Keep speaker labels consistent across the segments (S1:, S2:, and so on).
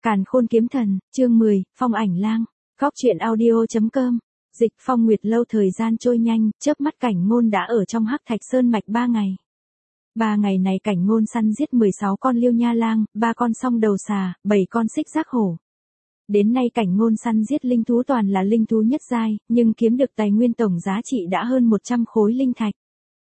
S1: Càn Khôn Kiếm Thần, chương 10, Phong Ảnh Lang. Góc truyện audio.com. Dịch Phong Nguyệt lâu thời gian trôi nhanh, chớp mắt Cảnh Ngôn đã ở trong Hắc Thạch Sơn mạch 3 ngày. 3 ngày này Cảnh Ngôn săn giết 16 con liêu nha lang, 3 con song đầu xà, 7 con xích giác hổ. Đến nay Cảnh Ngôn săn giết linh thú toàn là linh thú nhất giai, nhưng kiếm được tài nguyên tổng giá trị đã hơn 100 khối linh thạch.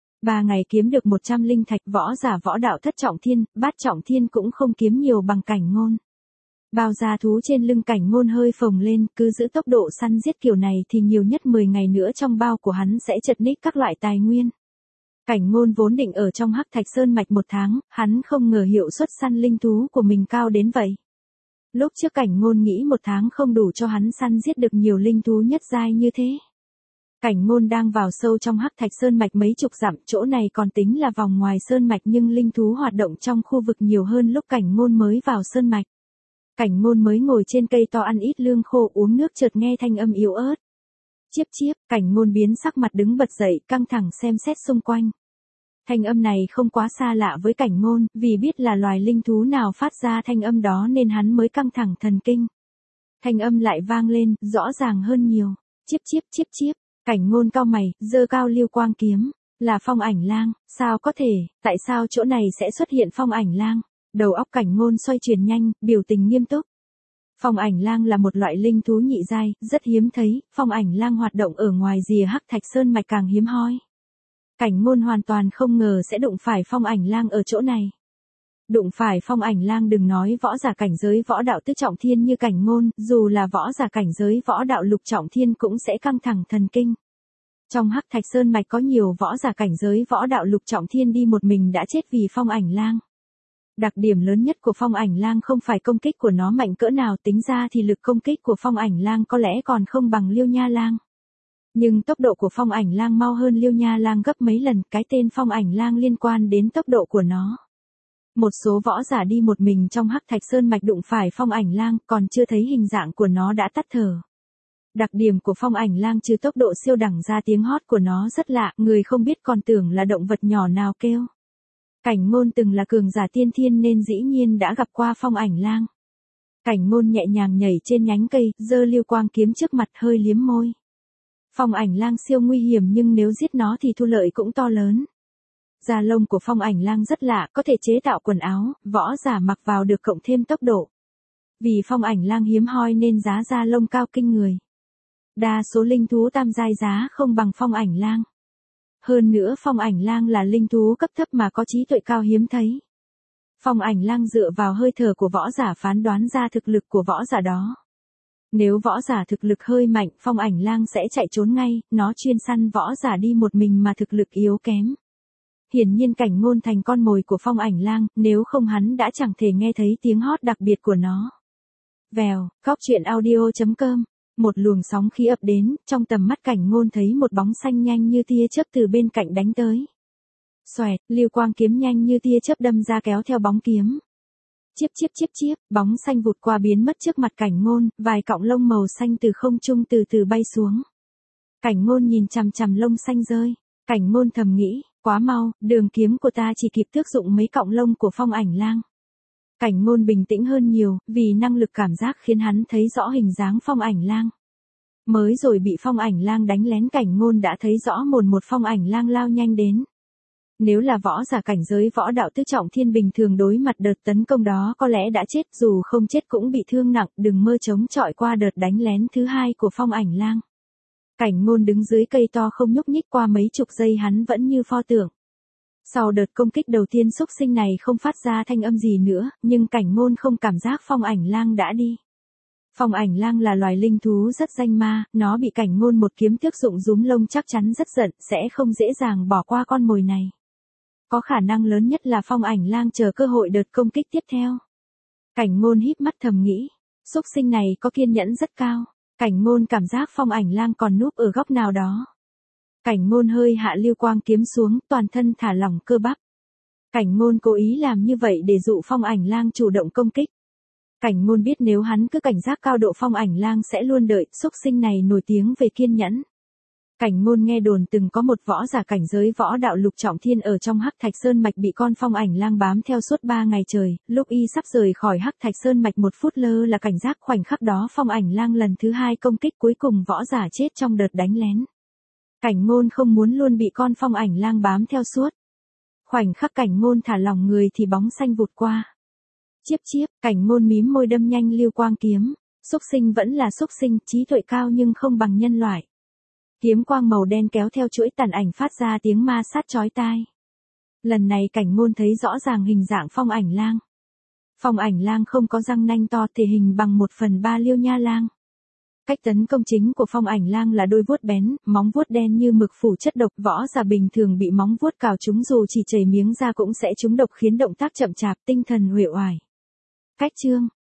S1: 3 ngày kiếm được 100 linh thạch, võ giả võ đạo thất trọng thiên, bát trọng thiên cũng không kiếm nhiều bằng Cảnh Ngôn. Bao da thú trên lưng Cảnh Ngôn hơi phồng lên, cứ giữ tốc độ săn giết kiểu này thì nhiều nhất 10 ngày nữa trong bao của hắn sẽ chật ních các loại tài nguyên. Cảnh Ngôn vốn định ở trong Hắc Thạch Sơn mạch 1 tháng, hắn không ngờ hiệu suất săn linh thú của mình cao đến vậy. Lúc trước Cảnh Ngôn nghĩ 1 tháng không đủ cho hắn săn giết được nhiều linh thú nhất giai như thế. Cảnh Ngôn đang vào sâu trong Hắc Thạch Sơn mạch mấy chục dặm, chỗ này còn tính là vòng ngoài sơn mạch nhưng linh thú hoạt động trong khu vực nhiều hơn lúc Cảnh Ngôn mới vào sơn mạch. Cảnh Ngôn mới ngồi trên cây to ăn ít lương khô uống nước chợt nghe thanh âm yếu ớt. Chiếp chiếp, Cảnh Ngôn biến sắc mặt đứng bật dậy, căng thẳng xem xét xung quanh. Thanh âm này không quá xa lạ với Cảnh Ngôn, vì biết là loài linh thú nào phát ra thanh âm đó nên hắn mới căng thẳng thần kinh. Thanh âm lại vang lên, rõ ràng hơn nhiều. Chiếp chiếp chiếp chiếp, Cảnh Ngôn cau mày, giơ cao Lưu Quang kiếm, là Phong Ảnh Lang, sao có thể, tại sao chỗ này sẽ xuất hiện Phong Ảnh Lang? Đầu óc Cảnh Ngôn xoay chuyển nhanh, biểu tình nghiêm túc. Phong Ảnh Lang là một loại linh thú nhị giai, rất hiếm thấy, Phong Ảnh Lang hoạt động ở ngoài rìa Hắc Thạch Sơn mạch càng hiếm hoi. Cảnh Ngôn hoàn toàn không ngờ sẽ đụng phải Phong Ảnh Lang ở chỗ này. Đụng phải Phong Ảnh Lang đừng nói võ giả cảnh giới võ đạo tứ trọng thiên như Cảnh Ngôn, dù là võ giả cảnh giới võ đạo lục trọng thiên cũng sẽ căng thẳng thần kinh. Trong Hắc Thạch Sơn mạch có nhiều võ giả cảnh giới võ đạo lục trọng thiên đi một mình đã chết vì Phong Ảnh Lang. Đặc điểm lớn nhất của Phong Ảnh Lang không phải công kích của nó mạnh cỡ nào, tính ra thì lực công kích của Phong Ảnh Lang có lẽ còn không bằng Liêu Nha Lang. Nhưng tốc độ của Phong Ảnh Lang mau hơn Liêu Nha Lang gấp mấy lần, cái tên Phong Ảnh Lang liên quan đến tốc độ của nó. Một số võ giả đi một mình trong Hắc Thạch Sơn mạch đụng phải Phong Ảnh Lang, còn chưa thấy hình dạng của nó đã tắt thở. Đặc điểm của Phong Ảnh Lang trừ tốc độ siêu đẳng ra, tiếng hót của nó rất lạ, người không biết còn tưởng là động vật nhỏ nào kêu. Cảnh Ngôn từng là cường giả tiên thiên nên dĩ nhiên đã gặp qua Phong Ảnh Lang. Cảnh Ngôn nhẹ nhàng nhảy trên nhánh cây, giơ Lưu Quang kiếm trước mặt hơi liếm môi. Phong Ảnh Lang siêu nguy hiểm nhưng nếu giết nó thì thu lợi cũng to lớn. Da lông của Phong Ảnh Lang rất lạ, có thể chế tạo quần áo, võ giả mặc vào được cộng thêm tốc độ. Vì Phong Ảnh Lang hiếm hoi nên giá da lông cao kinh người. Đa số linh thú tam giai giá không bằng Phong Ảnh Lang. Hơn nữa Phong Ảnh Lang là linh thú cấp thấp mà có trí tuệ cao hiếm thấy. Phong Ảnh Lang dựa vào hơi thở của võ giả phán đoán ra thực lực của võ giả đó. Nếu võ giả thực lực hơi mạnh, Phong Ảnh Lang sẽ chạy trốn ngay, nó chuyên săn võ giả đi một mình mà thực lực yếu kém. Hiển nhiên Cảnh Ngôn thành con mồi của Phong Ảnh Lang, nếu không hắn đã chẳng thể nghe thấy tiếng hót đặc biệt của nó. Vèo, góc truyện audio.com. Một luồng sóng khí ập đến, trong tầm mắt Cảnh Ngôn thấy một bóng xanh nhanh như tia chớp từ bên cạnh đánh tới. Xoẹt, Lưu Quang kiếm nhanh như tia chớp đâm ra kéo theo bóng kiếm. Chiếp chiếp chiếp chiếp, bóng xanh vụt qua biến mất trước mặt Cảnh Ngôn, vài cọng lông màu xanh từ không trung từ từ bay xuống. Cảnh Ngôn nhìn chằm chằm lông xanh rơi, Cảnh Ngôn thầm nghĩ, quá mau, đường kiếm của ta chỉ kịp tước dụng mấy cọng lông của Phong Ảnh Lang. Cảnh Ngôn bình tĩnh hơn nhiều, vì năng lực cảm giác khiến hắn thấy rõ hình dáng Phong Ảnh Lang. Mới rồi bị Phong Ảnh Lang đánh lén, Cảnh Ngôn đã thấy rõ một Phong Ảnh Lang lao nhanh đến. Nếu là võ giả cảnh giới võ đạo tứ trọng thiên bình thường đối mặt đợt tấn công đó có lẽ đã chết, dù không chết cũng bị thương nặng, đừng mơ chống chọi qua đợt đánh lén thứ hai của Phong Ảnh Lang. Cảnh Ngôn đứng dưới cây to không nhúc nhích, qua mấy chục giây hắn vẫn như pho tượng. Sau đợt công kích đầu tiên xúc sinh này không phát ra thanh âm gì nữa, nhưng Cảnh Ngôn không cảm giác Phong Ảnh Lang đã đi. Phong Ảnh Lang là loài linh thú rất danh ma, nó bị Cảnh Ngôn một kiếm tước dụng rúm lông chắc chắn rất giận, sẽ không dễ dàng bỏ qua con mồi này. Có khả năng lớn nhất là Phong Ảnh Lang chờ cơ hội đợt công kích tiếp theo. Cảnh Ngôn híp mắt thầm nghĩ, xúc sinh này có kiên nhẫn rất cao. Cảnh Ngôn cảm giác Phong Ảnh Lang còn núp ở góc nào đó. Cảnh Ngôn hơi hạ Lưu Quang kiếm xuống, toàn thân thả lỏng cơ bắp. Cảnh Ngôn cố ý làm như vậy để dụ Phong Ảnh Lang chủ động công kích. Cảnh Ngôn biết nếu hắn cứ cảnh giác cao độ Phong Ảnh Lang sẽ luôn đợi, xúc sinh này nổi tiếng về kiên nhẫn. Cảnh Ngôn nghe đồn từng có một võ giả cảnh giới võ đạo lục trọng thiên ở trong Hắc Thạch Sơn Mạch bị con phong ảnh lang bám theo suốt 3 ngày trời, lúc y sắp rời khỏi Hắc Thạch Sơn Mạch một phút lơ là cảnh giác khoảnh khắc đó phong ảnh lang lần thứ 2 công kích cuối cùng võ giả chết trong đợt đánh lén. Cảnh Ngôn không muốn luôn bị con phong ảnh lang bám theo suốt. Khoảnh khắc Cảnh Ngôn thả lỏng người thì bóng xanh vụt qua. Chiếp chiếp, Cảnh Ngôn mím môi đâm nhanh lưu quang kiếm, xúc sinh vẫn là xúc sinh, trí tuệ cao nhưng không bằng nhân loại. Kiếm quang màu đen kéo theo chuỗi tàn ảnh phát ra tiếng ma sát chói tai. Lần này Cảnh Ngôn thấy rõ ràng hình dạng phong ảnh lang. Phong ảnh lang không có răng nanh to, thể hình bằng 1/3 liêu nha lang. Cách tấn công chính của phong ảnh lang là đôi vuốt bén, móng vuốt đen như mực phủ chất độc, võ giả bình thường bị móng vuốt cào trúng dù chỉ chảy miếng ra cũng sẽ trúng độc khiến động tác chậm chạp, tinh thần uể oải. Cách chương